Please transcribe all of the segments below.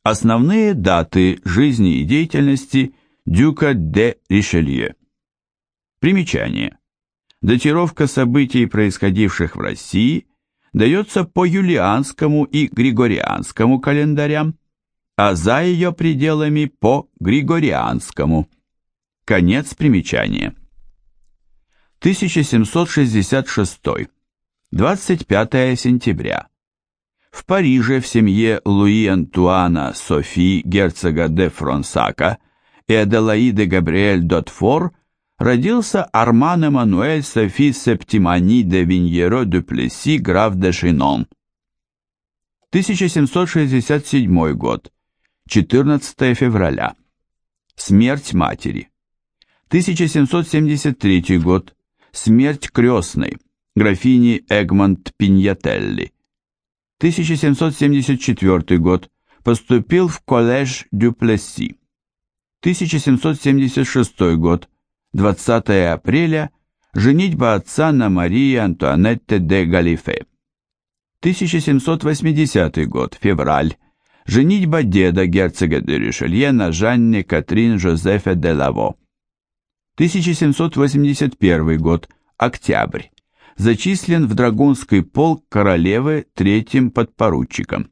Основные даты жизни и деятельности дюка де Ришелье. Примечание. Датировка событий, происходивших в России, дается по юлианскому и григорианскому календарям, а за ее пределами по григорианскому. Конец примечания. 1766. 25 сентября. В Париже в семье Луи Антуана Софи, герцога де Фронсака, и Аделаиды Габриэль Дотфор родился Арман Эммануэль Софи Септимани де Виньеро де Плесси, граф де Шинон. 1767 год. 14 февраля. Смерть матери. 1773 год. Смерть крестной, графини Эгмонт Пиньятелли. 1774 год. Поступил в коллеж дю Плесси. 1776 год. 20 апреля. Женитьба отца на Марии Антуанетте де Галифе. 1780 год. Февраль. Женитьба деда герцога де Ришелье на Жанне Катрин Жозефе де Лаво. 1781 год. Октябрь. Зачислен в Драгунский полк королевы третьим подпоручиком.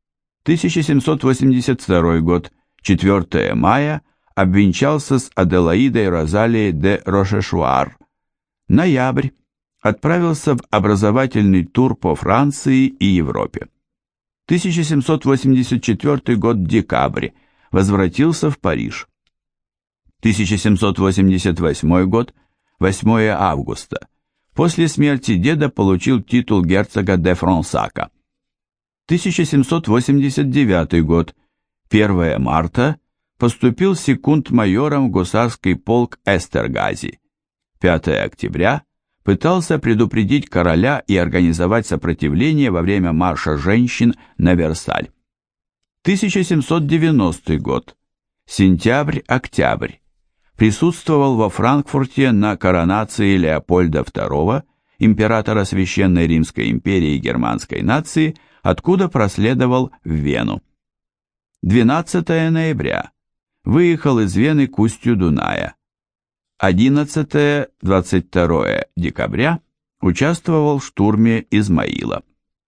1782 год. 4 мая. Обвенчался с Аделаидой Розалией де Рошешуар. Ноябрь. Отправился в образовательный тур по Франции и Европе. 1784 год. Декабрь. Возвратился в Париж. 1788 год. 8 августа. После смерти деда получил титул герцога де Фронсака. 1789 год. 1 марта. Поступил секунд-майором в гусарский полк Эстергази. 5 октября. Пытался предупредить короля и организовать сопротивление во время марша женщин на Версаль. 1790 год. Сентябрь-октябрь. Присутствовал во Франкфурте на коронации Леопольда II, императора Священной Римской империи и германской нации, откуда проследовал в Вену. 12 ноября. Выехал из Вены к устью Дуная. 11-22 декабря участвовал в штурме Измаила.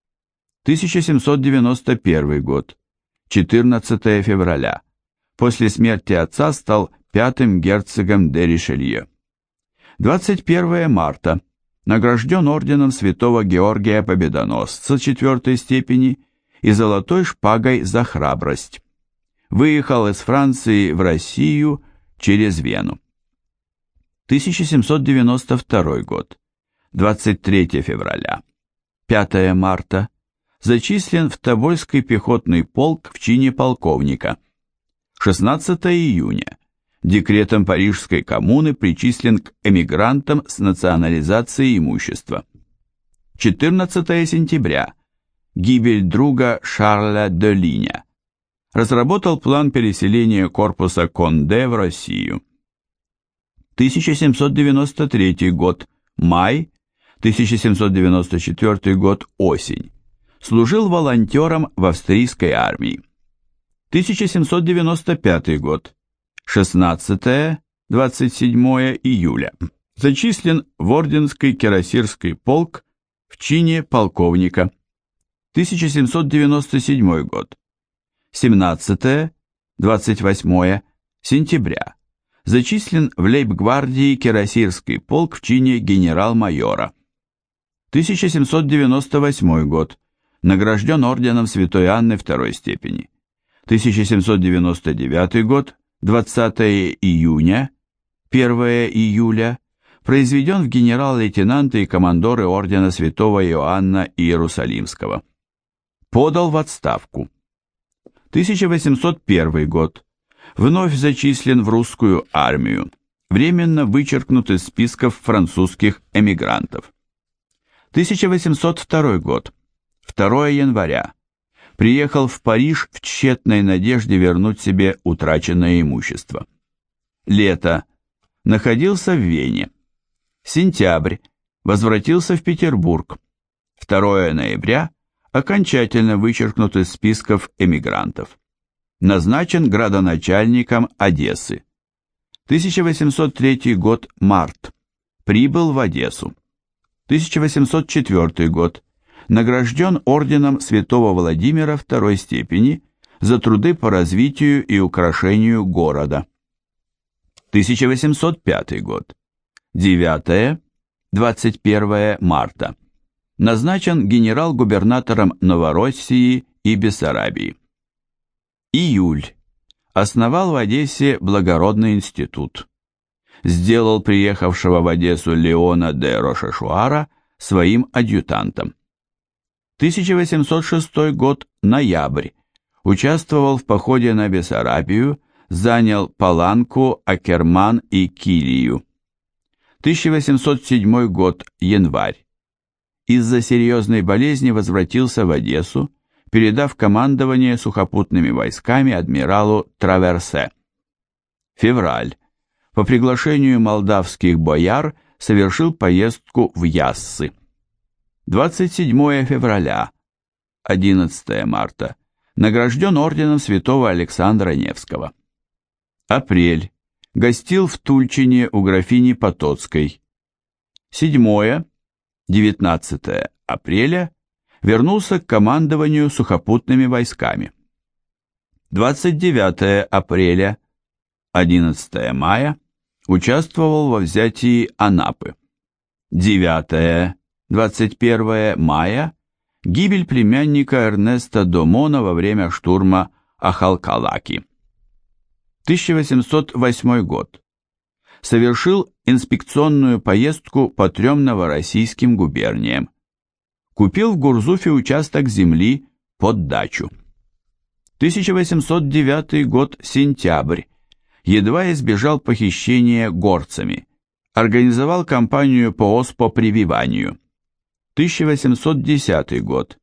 1791 год. 14 февраля. После смерти отца стал пятым герцогом де Ришелье. 21 марта. Награжден орденом Святого Георгия Победоносца 4 степени и золотой шпагой за храбрость. Выехал из Франции в Россию через Вену. 1792 год. 23 февраля. 5 марта. Зачислен в Тобольский пехотный полк в чине полковника. 16 июня. Декретом Парижской коммуны причислен к эмигрантам с национализацией имущества. 14 сентября. Гибель друга Шарля де Линя. Разработал план переселения корпуса Конде в Россию. 1793 год. Май. 1794 год. Осень. Служил волонтером в австрийской армии. 1795 год. 16-27 июля. Зачислен в Орденский кирасирский полк в чине полковника. 1797 год. 17-28 сентября. Зачислен в лейб-гвардии кирасирский полк в чине генерал-майора. 1798 год. Награжден орденом Святой Анны II степени. 1799 год. 20 июня, 1 июля. Произведен в генерал-лейтенанты и командоры ордена Святого Иоанна Иерусалимского. Подал в отставку. 1801 год. Вновь зачислен в русскую армию. Временно вычеркнут из списков французских эмигрантов. 1802 год. 2 января. Приехал в Париж в тщетной надежде вернуть себе утраченное имущество. Лето. Находился в Вене. Сентябрь. Возвратился в Петербург. 2 ноября. Окончательно вычеркнут из списков эмигрантов. Назначен градоначальником Одессы. 1803 год, март. Прибыл в Одессу. 1804 год. Награжден орденом Святого Владимира второй степени за труды по развитию и украшению города. 1805 год. 9-21 марта. Назначен генерал-губернатором Новороссии и Бессарабии. Июль. Основал в Одессе Благородный институт. Сделал приехавшего в Одессу Леона де Рошешуара своим адъютантом. 1806 год, ноябрь. Участвовал в походе на Бессарабию, занял Паланку, Акерман и Килию. 1807 год, январь. Из-за серьезной болезни возвратился в Одессу, передав командование сухопутными войсками адмиралу Траверсе. Февраль. По приглашению молдавских бояр совершил поездку в Яссы. 27 февраля, 11 марта. Награжден орденом святого Александра Невского. Апрель. Гостил в Тульчине у графини Потоцкой. 7-19 апреля. Вернулся к командованию сухопутными войсками. 29 апреля, 11 мая. Участвовал во взятии Анапы. 9-21 мая. Гибель племянника Эрнеста Домона во время штурма Ахалкалаки. 1808 год. Совершил инспекционную поездку по 3 новороссийским губерниям. Купил в Гурзуфе участок земли под дачу. 1809 год, сентябрь. Едва избежал похищения горцами. Организовал кампанию по оспопрививанию. 1810 год.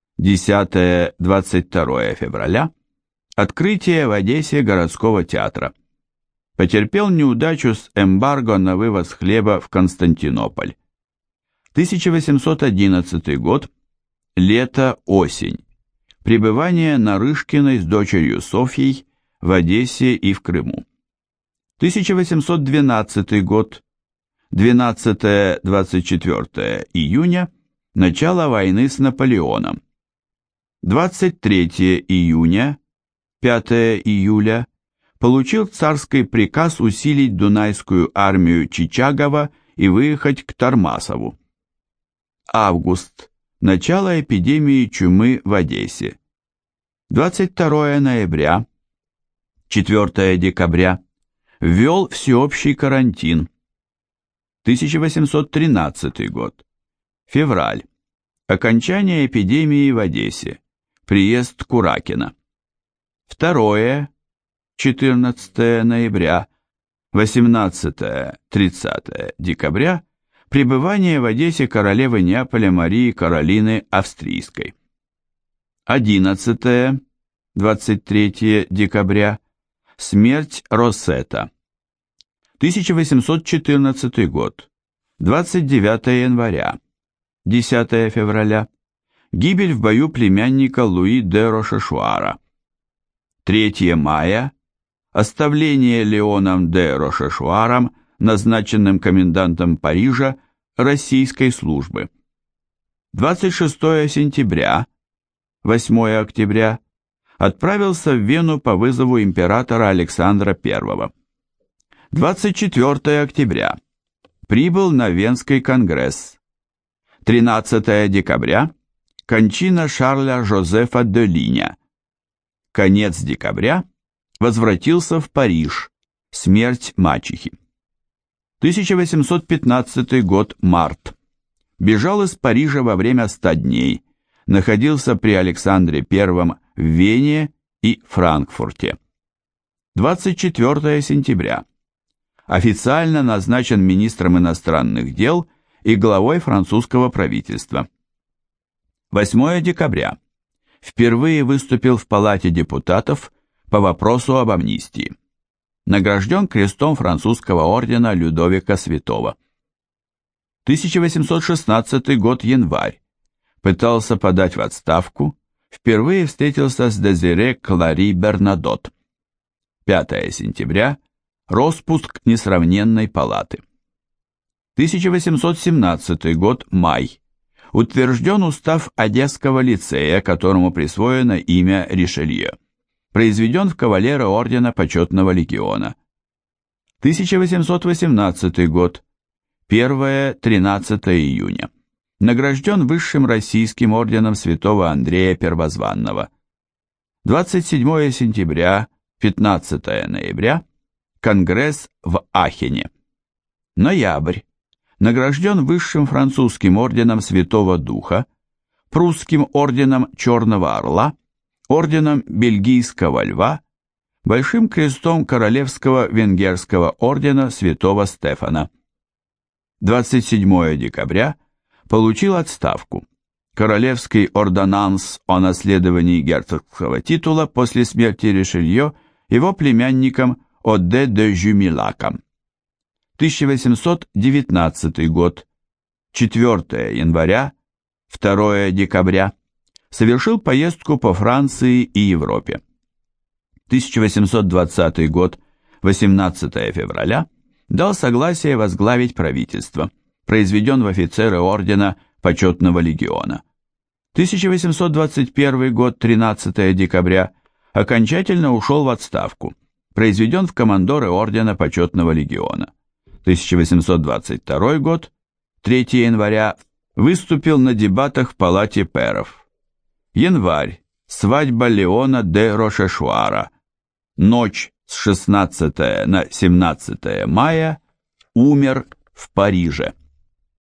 10-22 февраля. Открытие в Одессе городского театра. Потерпел неудачу с эмбарго на вывоз хлеба в Константинополь. 1811 год. Лето-осень. Пребывание Нарышкиной с дочерью Софьей в Одессе и в Крыму. 1812 год. 12-24 июня. Начало войны с Наполеоном. 23 июня. 5 июля. Получил царский приказ усилить Дунайскую армию Чичагова и выехать к Тармасову. Август. Начало эпидемии чумы в Одессе. 22 ноября. 4 декабря. Ввел всеобщий карантин. 1813 год. Февраль. Окончание эпидемии в Одессе. Приезд Куракина. 2-14 ноября. 18-30 декабря. Пребывание в Одессе королевы Неаполя Марии Каролины Австрийской. 11-23 декабря. Смерть Россета. 1814 год. 29 января. 10 февраля. Гибель в бою племянника Луи де Рошешуара. 3 мая. Оставление Леоном де Рошешуаром, назначенным комендантом Парижа, российской службы. 26 сентября, 8 октября. Отправился в Вену по вызову императора Александра I. 24 октября. Прибыл на Венский конгресс. 13 декабря. Кончина Шарля Жозефа де Линя. Конец декабря. Возвратился в Париж. Смерть мачехи. 1815 год, март. Бежал из Парижа во время 100 дней. Находился при Александре I в Вене и Франкфурте. 24 сентября. Официально назначен министром иностранных дел и главой французского правительства. 8 декабря. Впервые выступил в Палате депутатов по вопросу об амнистии. Награжден крестом французского ордена Людовика Святого. 1816 год, январь. Пытался подать в отставку, впервые встретился с Дезире Клари Бернадот. 5 сентября – распуск несравненной палаты. 1817 год, май. Утвержден устав Одесского лицея, которому присвоено имя Ришелье. Произведен в кавалеры ордена Почетного легиона. 1818 год, 1-13 июня. Награжден высшим российским орденом Святого Андрея Первозванного. 27 сентября, 15 ноября. Конгресс в Ахене. Ноябрь. Награжден высшим французским орденом Святого Духа, прусским орденом Черного Орла, орденом Бельгийского Льва, большим крестом Королевского венгерского ордена Святого Стефана. 27 декабря получил отставку. Королевский ордонанс о наследовании герцогского титула после смерти Ришелье его племянником Оде де Жюмилаком. 1819 год, 4 января, 2 декабря, совершил поездку по Франции и Европе. 1820 год, 18 февраля, дал согласие возглавить правительство, произведен в офицеры ордена Почетного легиона. 1821 год, 13 декабря, окончательно ушел в отставку, произведен в командоры ордена Почетного легиона. 1822 год, 3 января, выступил на дебатах в Палате пэров. Январь, свадьба Леона де Рошешуара. Ночь с 16 на 17 мая, умер в Париже.